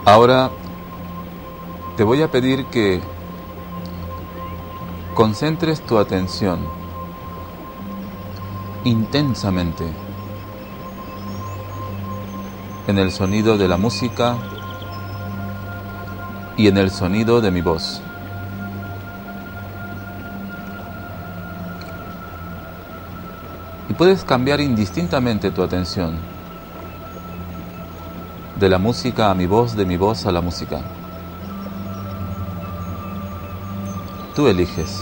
Ahora te voy a pedir que concentres tu atención intensamente en el sonido de la música y en el sonido de mi voz. Y puedes cambiar indistintamente tu atención de la música a mi voz, de mi voz a la música. Tú eliges.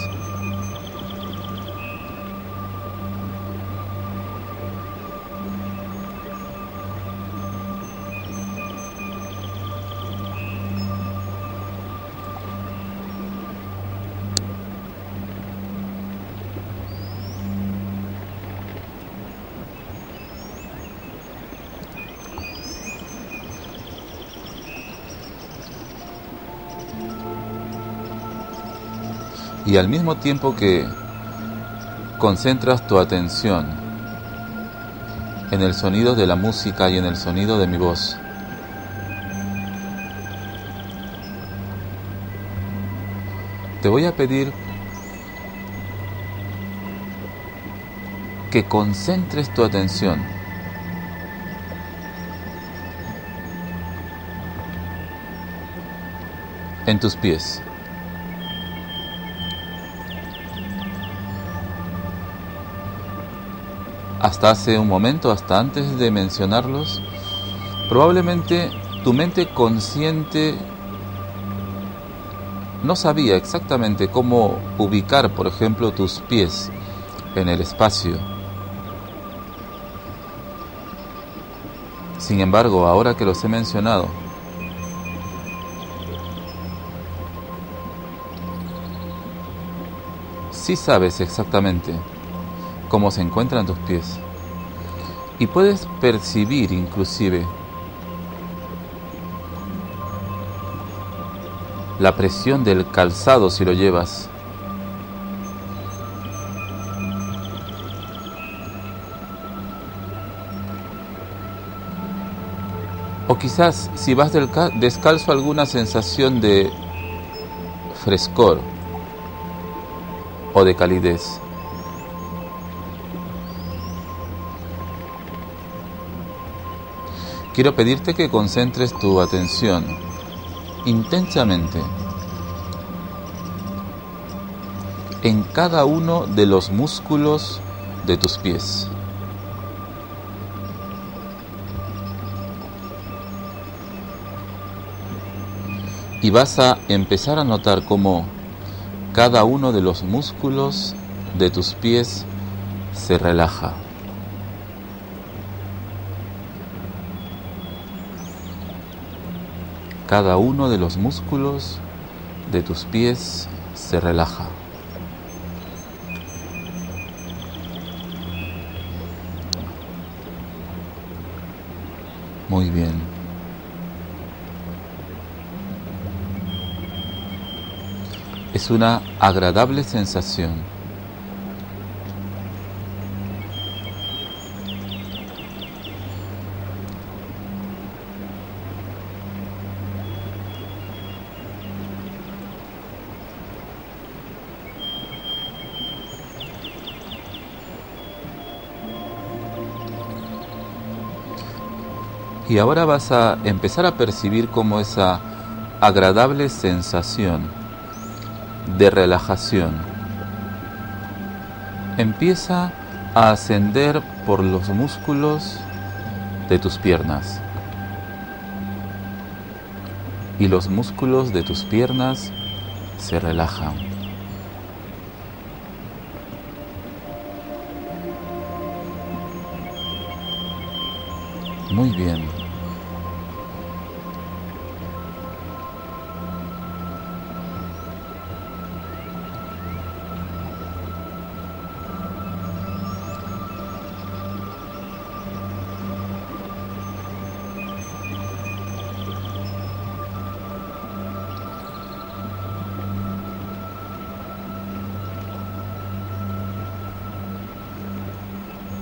Y al mismo tiempo que concentras tu atención en el sonido de la música y en el sonido de mi voz, te voy a pedir que concentres tu atención en tus pies. Hasta hace un momento, hasta antes de mencionarlos, probablemente tu mente consciente no sabía exactamente cómo ubicar, por ejemplo, tus pies en el espacio. Sin embargo, ahora que los he mencionado, sí sabes exactamente cómo se encuentran tus pies. Y puedes percibir inclusive la presión del calzado si lo llevas. O quizás si vas descalzo alguna sensación de frescor o de calidez. Quiero pedirte que concentres tu atención intensamente en cada uno de los músculos de tus pies. Y vas a empezar a notar cómo cada uno de los músculos de tus pies se relaja. Cada uno de los músculos de tus pies se relaja. Muy bien. Es una agradable sensación. Y ahora vas a empezar a percibir cómo esa agradable sensación de relajación empieza a ascender por los músculos de tus piernas. Y los músculos de tus piernas se relajan. Muy bien.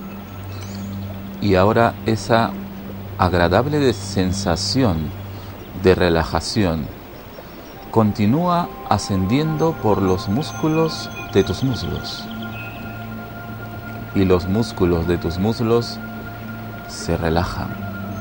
Y ahora esa agradable sensación de relajación continúa ascendiendo por los músculos de tus muslos. Y los músculos de tus muslos se relajan.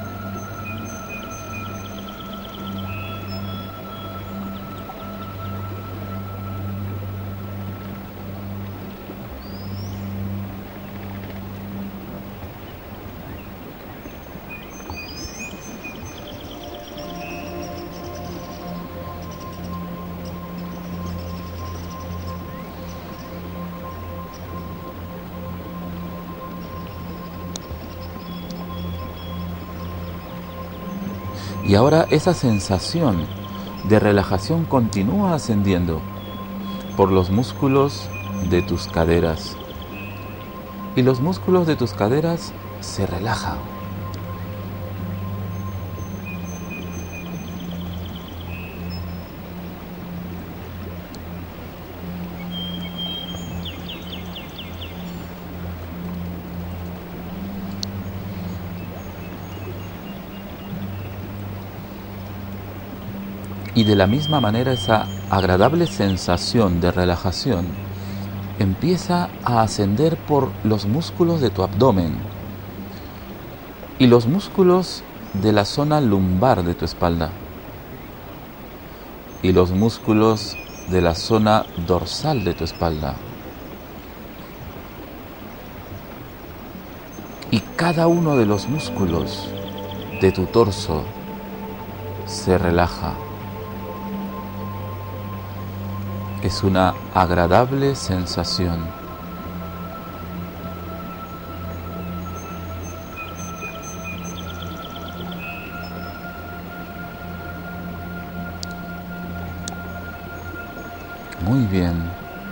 Y ahora esa sensación de relajación continúa ascendiendo por los músculos de tus caderas. Y los músculos de tus caderas se relajan. Y de la misma manera esa agradable sensación de relajación empieza a ascender por los músculos de tu abdomen y los músculos de la zona lumbar de tu espalda y los músculos de la zona dorsal de tu espalda. Y cada uno de los músculos de tu torso se relaja. Es una agradable sensación. Muy bien.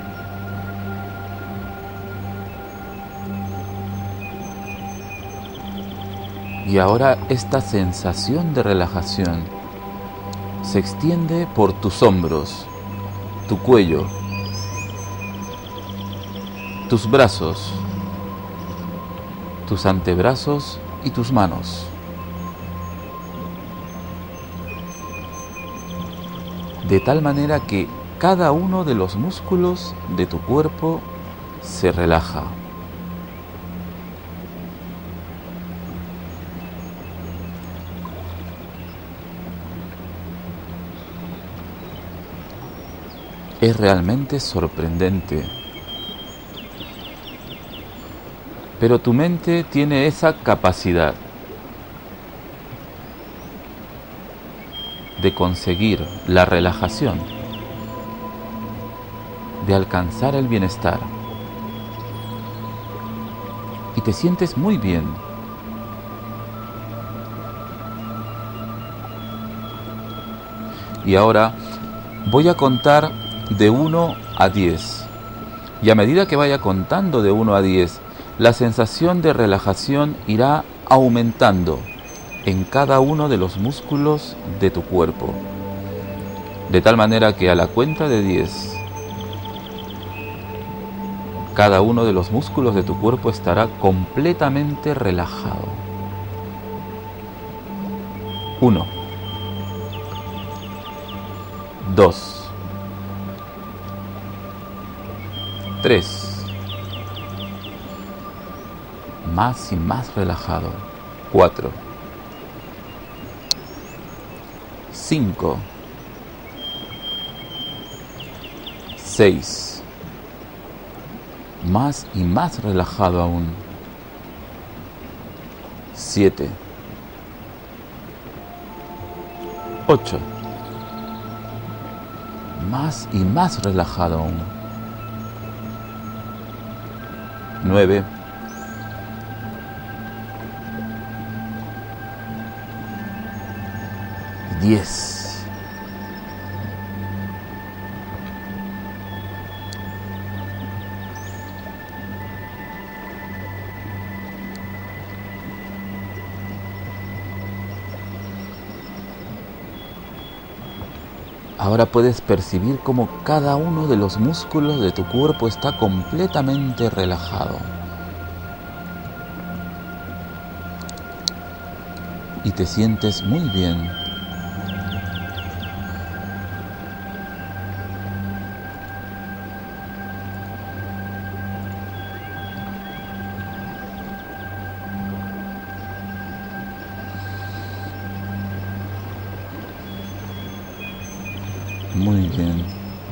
Y ahora esta sensación de relajación se extiende por tus hombros, tu cuello, tus brazos, tus antebrazos y tus manos. De tal manera que cada uno de los músculos de tu cuerpo se relaja. Es realmente sorprendente. Pero tu mente tiene esa capacidad de conseguir la relajación, de alcanzar el bienestar. Y te sientes muy bien. Y ahora voy a contar de 1 a 10. Y a medida que vaya contando de 1 a 10, la sensación de relajación irá aumentando en cada uno de los músculos de tu cuerpo. De tal manera que a la cuenta de 10, cada uno de los músculos de tu cuerpo estará completamente relajado. 1, 2, 3, más y más relajado. 4, 5, 6, más y más relajado aún. 7, 8, más y más relajado aún. 9, 10. Ahora puedes percibir cómo cada uno de los músculos de tu cuerpo está completamente relajado. Y te sientes muy bien. Muy bien.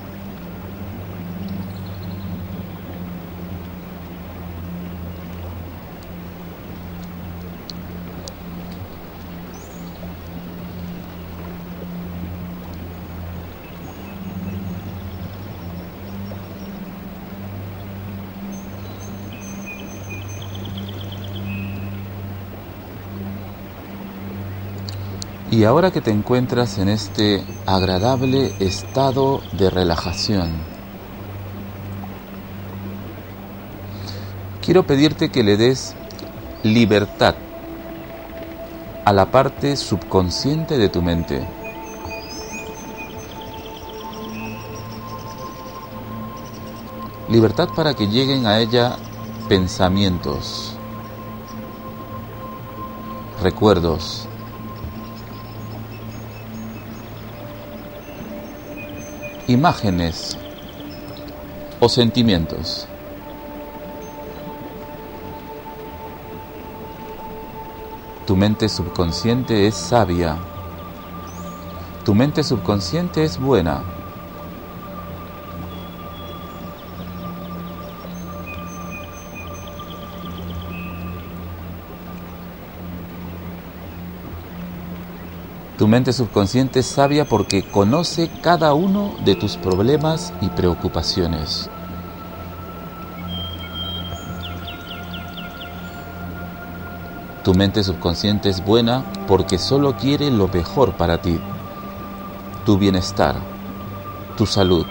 Y ahora que te encuentras en este agradable estado de relajación, quiero pedirte que le des libertad a la parte subconsciente de tu mente. Libertad para que lleguen a ella pensamientos, recuerdos, imágenes o sentimientos. Tu mente subconsciente es sabia. Tu mente subconsciente es buena. Tu mente subconsciente es sabia porque conoce cada uno de tus problemas y preocupaciones. Tu mente subconsciente es buena porque solo quiere lo mejor para ti, tu bienestar, tu salud.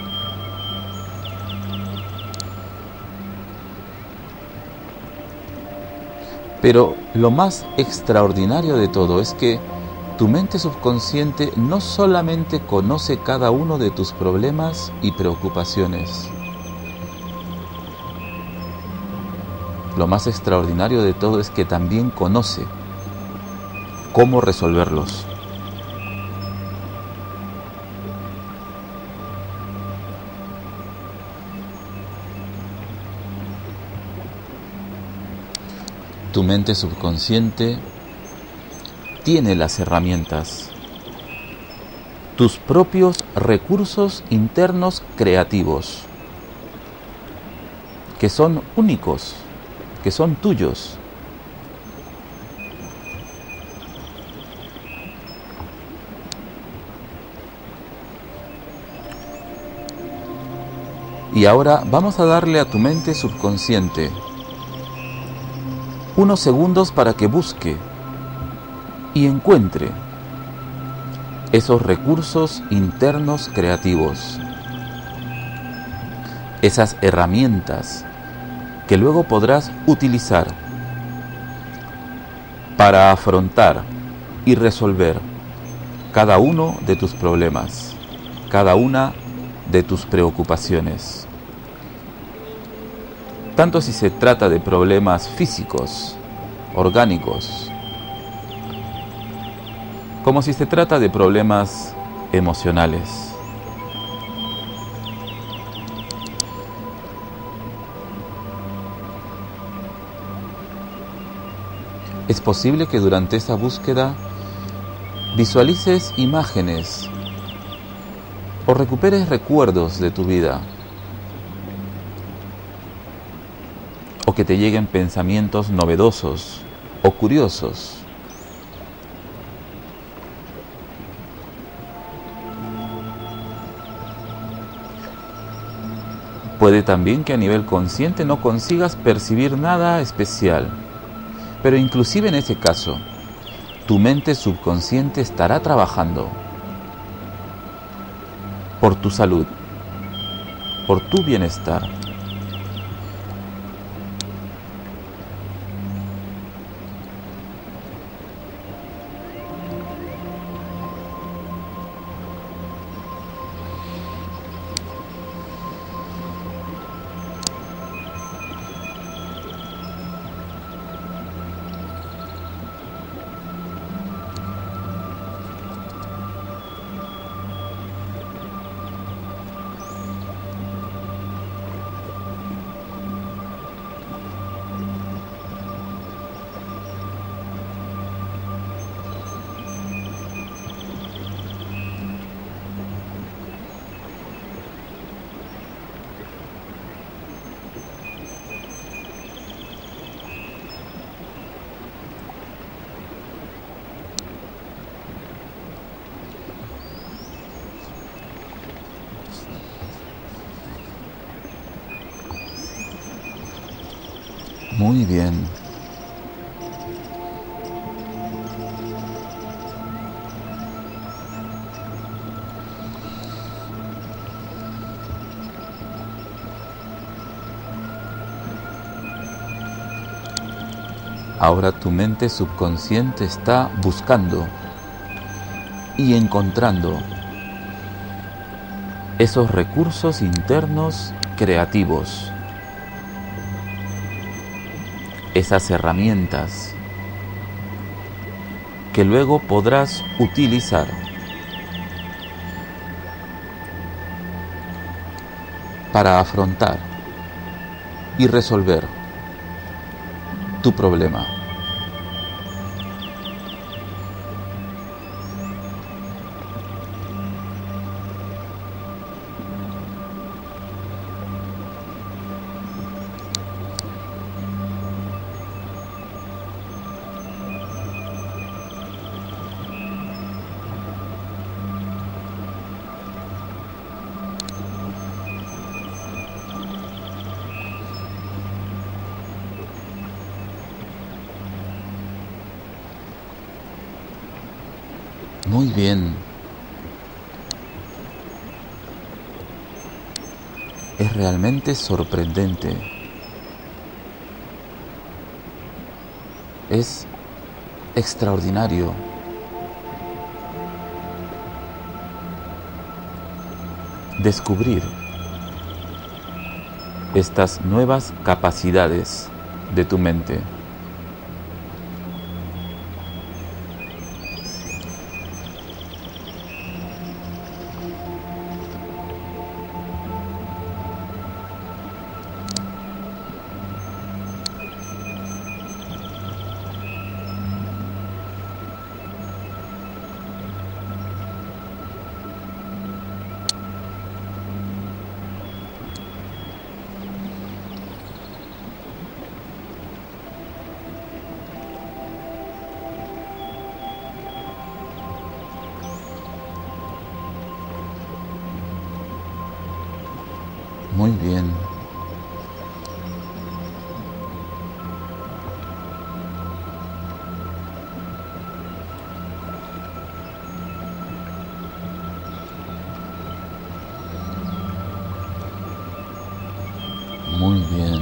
Pero lo más extraordinario de todo es que tu mente subconsciente no solamente conoce cada uno de tus problemas y preocupaciones. Lo más extraordinario de todo es que también conoce cómo resolverlos. Tu mente subconsciente tiene las herramientas, tus propios recursos internos creativos, que son únicos, que son tuyos. Y ahora vamos a darle a tu mente subconsciente unos segundos para que busque y encuentre esos recursos internos creativos, esas herramientas que luego podrás utilizar para afrontar y resolver cada uno de tus problemas, cada una de tus preocupaciones. Tanto si se trata de problemas físicos, orgánicos, como si se trata de problemas emocionales. Es posible que durante esa búsqueda visualices imágenes o recuperes recuerdos de tu vida, o que te lleguen pensamientos novedosos o curiosos. Puede también que a nivel consciente no consigas percibir nada especial, pero inclusive en ese caso, tu mente subconsciente estará trabajando por tu salud, por tu bienestar. Muy bien. Ahora tu mente subconsciente está buscando y encontrando esos recursos internos creativos, esas herramientas que luego podrás utilizar para afrontar y resolver tu problema. Muy bien. Es realmente sorprendente. Es extraordinario. Descubrir estas nuevas capacidades de tu mente. Muy bien. Muy bien.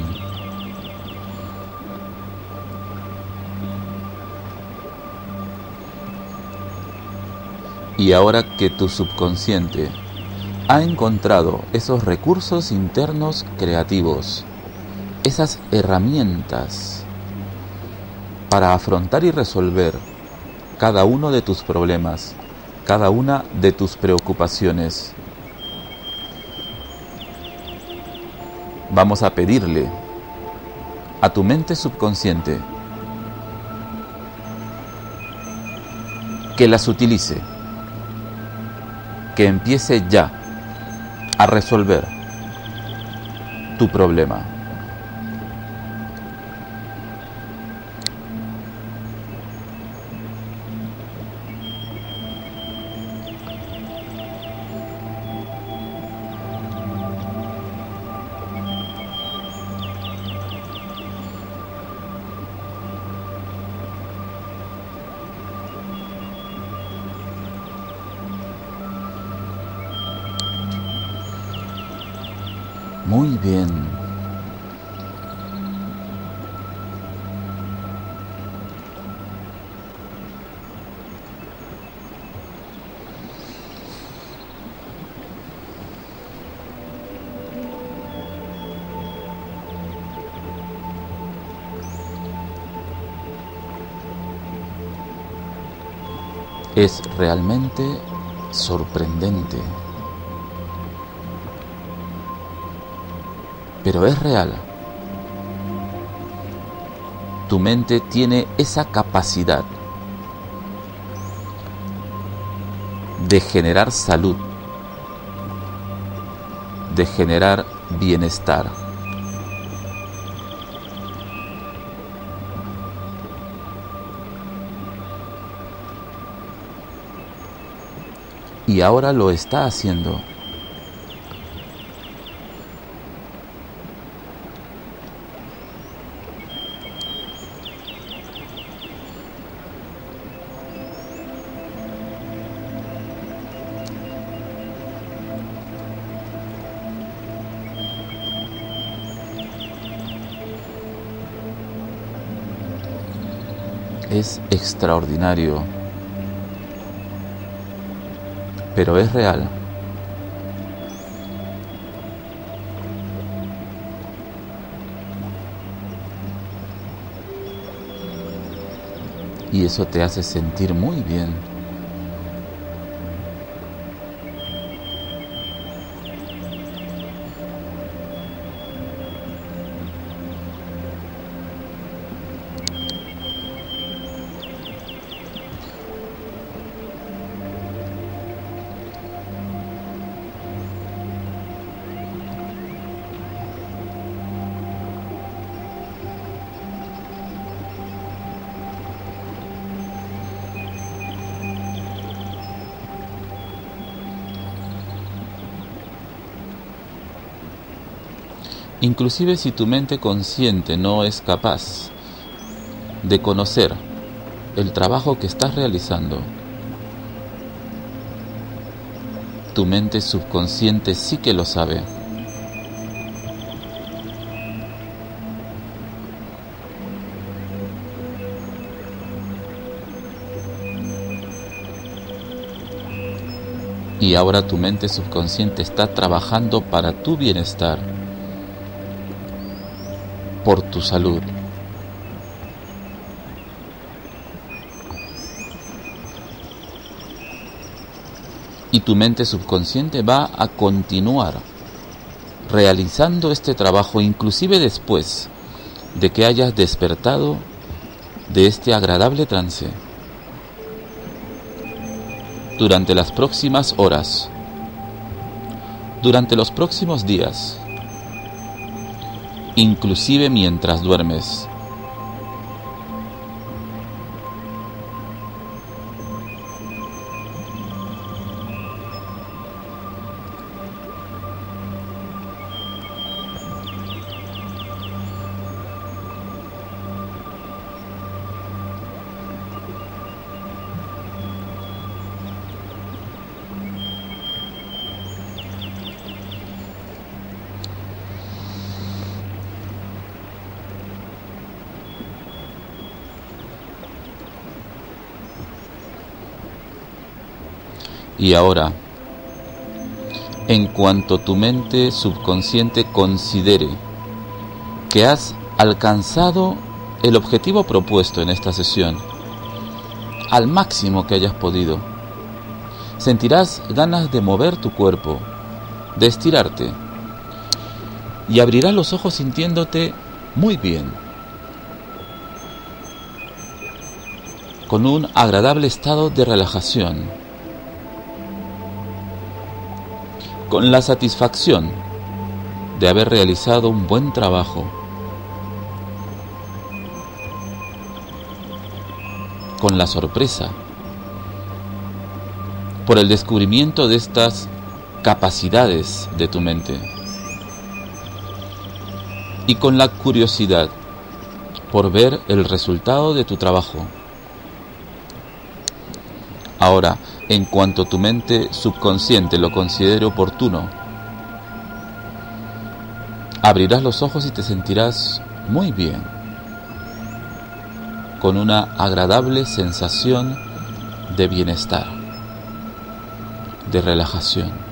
Y ahora que tu subconsciente ha encontrado esos recursos internos creativos, esas herramientas para afrontar y resolver cada uno de tus problemas, cada una de tus preocupaciones, vamos a pedirle a tu mente subconsciente que las utilice, que empiece ya a resolver tu problema. Muy bien. Es realmente sorprendente. Pero es real. Tu mente tiene esa capacidad de generar salud, de generar bienestar. Y ahora lo está haciendo. es extraordinario, pero es real. Y eso te hace sentir muy bien. Inclusive si tu mente consciente no es capaz de conocer el trabajo que estás realizando, tu mente subconsciente sí que lo sabe. Y ahora tu mente subconsciente está trabajando para tu bienestar, por tu salud. Y tu mente subconsciente va a continuar realizando este trabajo inclusive después de que hayas despertado de este agradable trance. Durante las próximas horas, durante los próximos días, inclusive mientras duermes. Y ahora, en cuanto tu mente subconsciente considere que has alcanzado el objetivo propuesto en esta sesión, al máximo que hayas podido, sentirás ganas de mover tu cuerpo, de estirarte, y abrirás los ojos sintiéndote muy bien, con un agradable estado de relajación, con la satisfacción de haber realizado un buen trabajo, con la sorpresa por el descubrimiento de estas capacidades de tu mente y con la curiosidad por ver el resultado de tu trabajo. Ahora, en cuanto tu mente subconsciente lo considere oportuno, abrirás los ojos y te sentirás muy bien, con una agradable sensación de bienestar, de relajación.